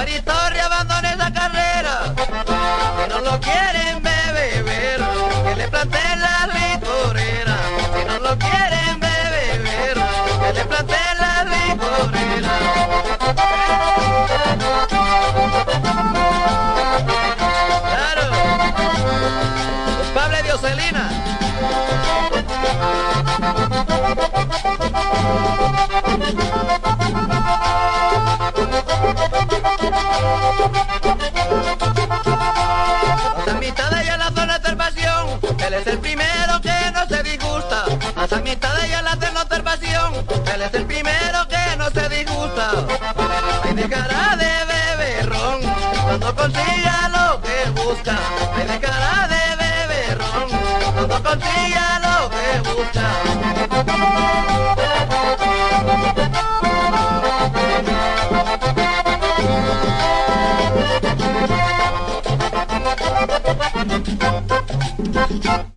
Maritorri abandone esa carrera, que no lo quieren beber, que le planteen la licorera, que no lo quieren beber, que le planteen la licorera. Claro, Pablo Dioselina. Las amistades y en la zona de observación, él es el primero que no se disgusta. Las amistades y en la zona de observación, él es el primero que no se disgusta. Ahí dejará de beber ron cuando consiga lo que busca. Ahí dejará de beber ron cuando consiga lo que busca. Thank you.